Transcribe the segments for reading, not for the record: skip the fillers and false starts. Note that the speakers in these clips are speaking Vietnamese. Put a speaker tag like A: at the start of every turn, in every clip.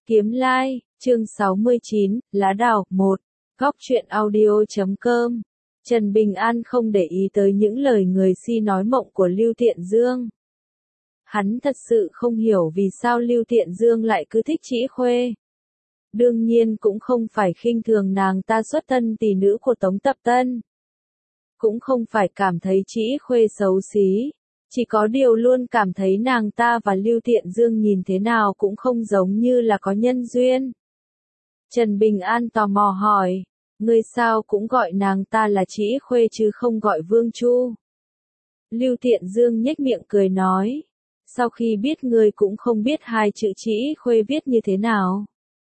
A: Kiếm Lai, chương 69, Lá Đào, 1, Góc truyện audio.com. Trần Bình An không để ý tới những lời người si nói mộng của Lưu Thiện Dương. Hắn thật sự không hiểu vì sao Lưu Thiện Dương lại cứ thích Trĩ Khuê. Đương nhiên cũng không phải khinh thường nàng ta xuất thân tỷ nữ của Tống Tập Tân. Cũng không phải cảm thấy Trĩ Khuê xấu xí. Chỉ có điều luôn cảm thấy nàng ta và Lưu Thiện Dương nhìn thế nào cũng không giống như là có nhân duyên. Trần Bình An tò mò hỏi, ngươi sao cũng gọi nàng ta là Trĩ Khuê chứ không gọi Vương Chu? Lưu Thiện Dương nhếch miệng cười nói, sau khi biết ngươi cũng không biết hai chữ Trĩ Khuê viết như thế nào.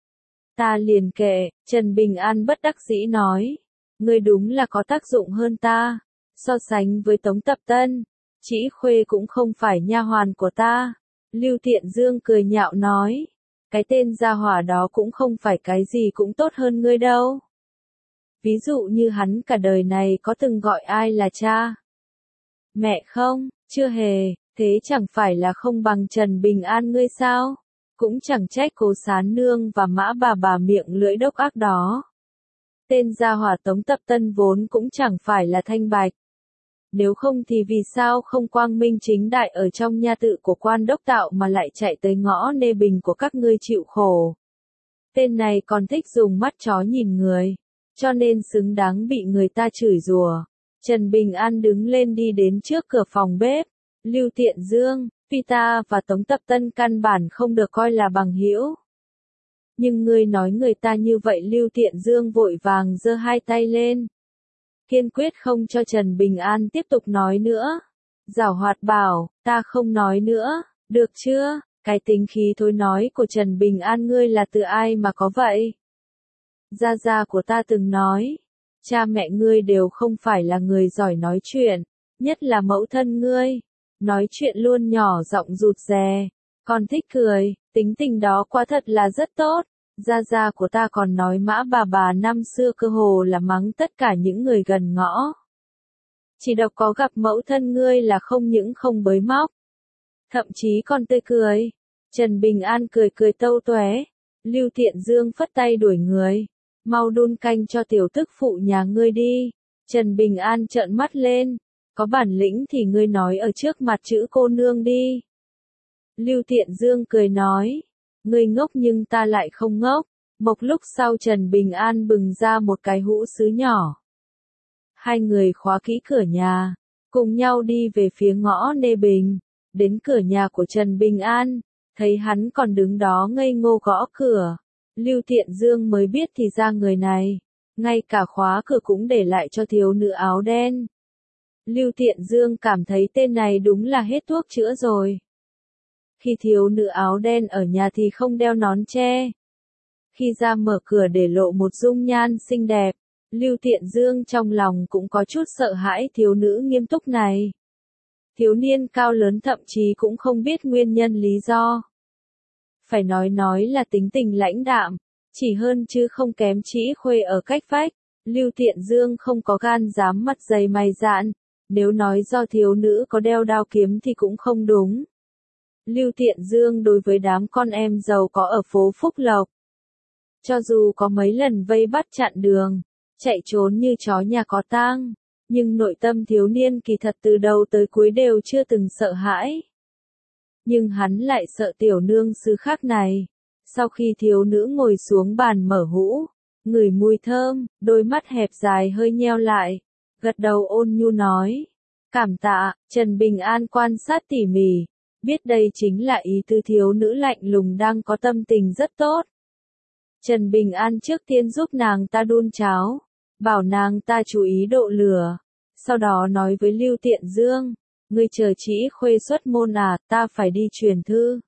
A: Ta liền kệ, Trần Bình An bất đắc dĩ nói, ngươi đúng là có tác dụng hơn ta, so sánh với Tống Tập Tân. Trĩ Khuê cũng không phải nha hoàn của ta. Lưu Thiện Dương cười nhạo nói, cái tên gia hỏa đó cũng không phải cái gì cũng tốt hơn ngươi đâu. Ví dụ như hắn cả đời này có từng gọi ai là cha? Mẹ không, chưa hề, thế chẳng phải là không bằng Trần Bình An ngươi sao? Cũng chẳng trách Cố Sán Nương và Mã bà miệng lưỡi độc ác đó. Tên gia hỏa Tống Tập Tân vốn cũng chẳng phải là thanh bạch. Nếu không thì vì sao không quang minh chính đại ở trong nha tự của Quan Đốc Tạo mà lại chạy tới ngõ Nê Bình của các ngươi chịu khổ. Tên này còn thích dùng mắt chó nhìn người, cho nên xứng đáng bị người ta chửi rủa. Trần Bình An đứng lên đi đến trước cửa phòng bếp. Lưu Thiện Dương, Pita và Tống Tập Tân căn bản không được coi là bằng hữu. Nhưng ngươi nói người ta như vậy, Lưu Thiện Dương vội vàng giơ hai tay lên. Kiên quyết không cho Trần Bình An tiếp tục nói nữa. Giảo hoạt bảo, ta không nói nữa, được chưa? Cái tính khí thối nói của Trần Bình An ngươi là từ ai mà có vậy? Gia gia của ta từng nói, cha mẹ ngươi đều không phải là người giỏi nói chuyện, nhất là mẫu thân ngươi. Nói chuyện luôn nhỏ giọng rụt rè, còn thích cười, tính tình đó quả thật là rất tốt. Gia gia của ta còn nói Mã bà năm xưa cơ hồ là mắng tất cả những người gần ngõ. Chỉ độc có gặp mẫu thân ngươi là không những không bới móc, thậm chí còn tươi cười. Trần Bình An cười cười tâu tué. Lưu Thiện Dương phất tay đuổi người. Mau đun canh cho tiểu tức phụ nhà ngươi đi. Trần Bình An trợn mắt lên. Có bản lĩnh thì ngươi nói ở trước mặt chữ cô nương đi. Lưu Thiện Dương cười nói. Ngươi ngốc nhưng ta lại không ngốc. Một lúc sau Trần Bình An bừng ra một cái hũ sứ nhỏ. Hai người khóa kỹ cửa nhà, cùng nhau đi về phía ngõ Nê Bình. Đến cửa nhà của Trần Bình An, thấy hắn còn đứng đó ngây ngô gõ cửa. Lưu Thiện Dương mới biết thì ra người này, ngay cả khóa cửa cũng để lại cho thiếu nữ áo đen. Lưu Thiện Dương cảm thấy tên này đúng là hết thuốc chữa rồi. Khi thiếu nữ áo đen ở nhà thì không đeo nón che. Khi ra mở cửa để lộ một dung nhan xinh đẹp, Lưu Thiện Dương trong lòng cũng có chút sợ hãi thiếu nữ nghiêm túc này. Thiếu niên cao lớn thậm chí cũng không biết nguyên nhân lý do. Phải nói là tính tình lãnh đạm, chỉ hơn chứ không kém Trĩ Khuê ở cách vách. Lưu Thiện Dương không có gan dám mặt dày mày dạn, nếu nói do thiếu nữ có đeo đao kiếm thì cũng không đúng. Lưu Thiện Dương đối với đám con em giàu có ở phố Phúc Lộc, cho dù có mấy lần vây bắt chặn đường, chạy trốn như chó nhà có tang, nhưng nội tâm thiếu niên kỳ thật từ đầu tới cuối đều chưa từng sợ hãi. Nhưng hắn lại sợ tiểu nương xứ khác này. Sau khi thiếu nữ ngồi xuống bàn mở hũ, ngửi mùi thơm, đôi mắt hẹp dài hơi nheo lại, gật đầu ôn nhu nói, cảm tạ. Trần Bình An quan sát tỉ mỉ, biết đây chính là ý tứ thiếu nữ lạnh lùng đang có tâm tình rất tốt. Trần Bình An trước tiên giúp nàng ta đun cháo, bảo nàng ta chú ý độ lửa, sau đó nói với Lưu Thiện Dương, ngươi chờ Trĩ Khuê xuất môn à, ta phải đi truyền thư.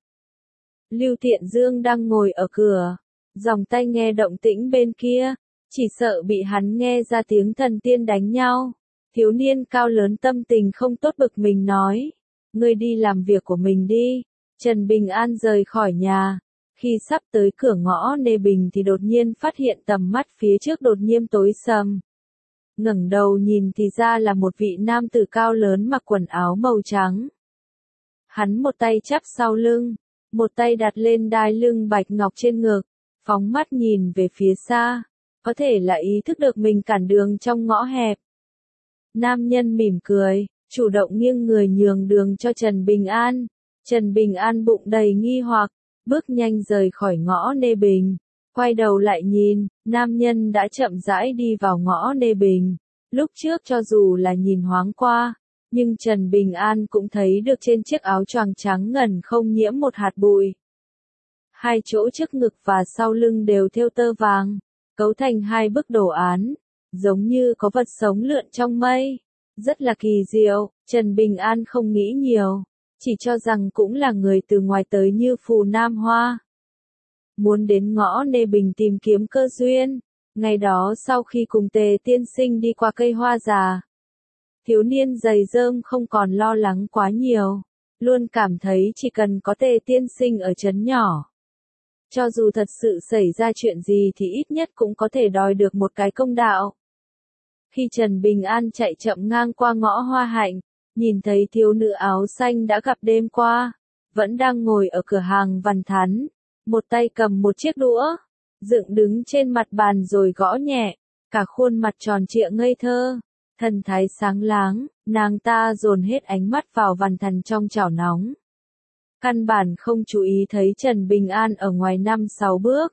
A: Lưu Thiện Dương đang ngồi ở cửa, dòng tai nghe động tĩnh bên kia, chỉ sợ bị hắn nghe ra tiếng thần tiên đánh nhau. Thiếu niên cao lớn tâm tình không tốt bực mình nói, ngươi đi làm việc của mình đi. Trần Bình An rời khỏi nhà. Khi sắp tới cửa ngõ Nê Bình thì đột nhiên phát hiện tầm mắt phía trước đột nhiên tối sầm. Ngẩng đầu nhìn thì ra là một vị nam tử cao lớn mặc quần áo màu trắng. Hắn một tay chắp sau lưng, một tay đặt lên đai lưng bạch ngọc trên ngực, phóng mắt nhìn về phía xa, có thể là ý thức được mình cản đường trong ngõ hẹp. Nam nhân mỉm cười, chủ động nghiêng người nhường đường cho Trần Bình An. Trần Bình An bụng đầy nghi hoặc, bước nhanh rời khỏi ngõ Nê Bình. Quay đầu lại nhìn, nam nhân đã chậm rãi đi vào ngõ Nê Bình. Lúc trước cho dù là nhìn thoáng qua, nhưng Trần Bình An cũng thấy được trên chiếc áo choàng trắng ngần không nhiễm một hạt bụi. Hai chỗ trước ngực và sau lưng đều thêu tơ vàng, cấu thành hai bức đồ án, giống như có vật sống lượn trong mây. Rất là kỳ diệu, Trần Bình An không nghĩ nhiều, chỉ cho rằng cũng là người từ ngoài tới như phù Nam Hoa. Muốn đến ngõ Nê Bình tìm kiếm cơ duyên. Ngày đó sau khi cùng Tề tiên sinh đi qua cây hoa già, thiếu niên giày rơm không còn lo lắng quá nhiều, luôn cảm thấy chỉ cần có Tề tiên sinh ở trấn nhỏ, cho dù thật sự xảy ra chuyện gì thì ít nhất cũng có thể đòi được một cái công đạo. Khi Trần Bình An chạy chậm ngang qua ngõ Hoa Hạnh, nhìn thấy thiếu nữ áo xanh đã gặp đêm qua, vẫn đang ngồi ở cửa hàng Văn Thắn, một tay cầm một chiếc đũa, dựng đứng trên mặt bàn rồi gõ nhẹ, cả khuôn mặt tròn trịa ngây thơ, thần thái sáng láng, nàng ta dồn hết ánh mắt vào Văn Thắn trong chảo nóng. Căn bản không chú ý thấy Trần Bình An ở ngoài 5-6 bước.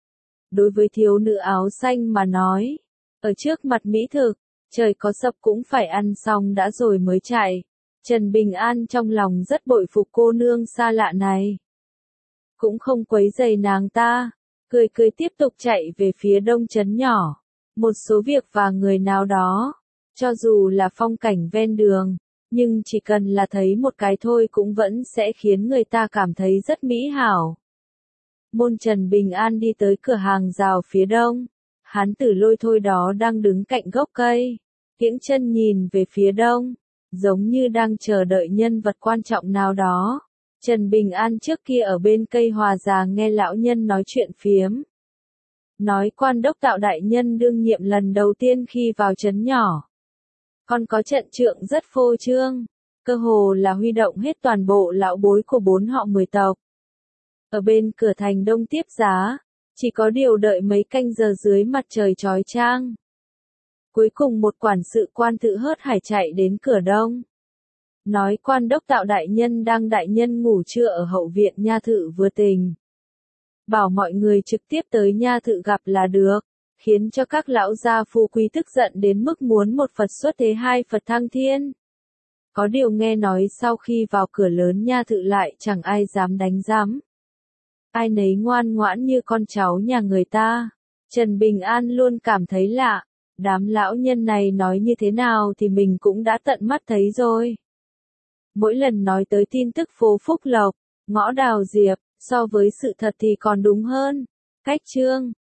A: Đối với thiếu nữ áo xanh mà nói, ở trước mặt mỹ thực, trời có sập cũng phải ăn xong đã rồi mới chạy. Trần Bình An trong lòng rất bội phục cô nương xa lạ này. Cũng không quấy rầy nàng ta, cười cười tiếp tục chạy về phía đông trấn nhỏ. Một số việc và người nào đó, cho dù là phong cảnh ven đường, nhưng chỉ cần là thấy một cái thôi cũng vẫn sẽ khiến người ta cảm thấy rất mỹ hảo. Môn Trần Bình An đi tới cửa hàng rào phía đông. Hán tử Lôi Thôi đó đang đứng cạnh gốc cây, kiễng chân nhìn về phía đông, giống như đang chờ đợi nhân vật quan trọng nào đó. Trần Bình An trước kia ở bên cây hòa già nghe lão nhân nói chuyện phiếm. Nói quan đốc tạo đại nhân đương nhiệm lần đầu tiên khi vào trấn nhỏ. Còn có trận trượng rất phô trương, cơ hồ là huy động hết toàn bộ lão bối của 4 họ 10 tộc. Ở bên cửa thành đông tiếp giá, chỉ có điều đợi mấy canh giờ dưới mặt trời chói chang. Cuối cùng một quản sự quan tự hớt hải chạy đến cửa đông. Nói quan đốc tạo đại nhân đang đại nhân ngủ trưa ở hậu viện nha thự vừa tình. Bảo mọi người trực tiếp tới nha thự gặp là được, khiến cho các lão gia phu quý tức giận đến mức muốn một Phật xuất thế hai Phật thăng thiên. Có điều nghe nói sau khi vào cửa lớn nha thự lại chẳng ai dám đánh giám. Ai nấy ngoan ngoãn như con cháu nhà người ta. Trần Bình An luôn cảm thấy lạ, đám lão nhân này nói như thế nào thì mình cũng đã tận mắt thấy rồi. Mỗi lần nói tới tin tức phố Phúc Lộc, ngõ Đào Diệp, so với sự thật thì còn đúng hơn. Cách chương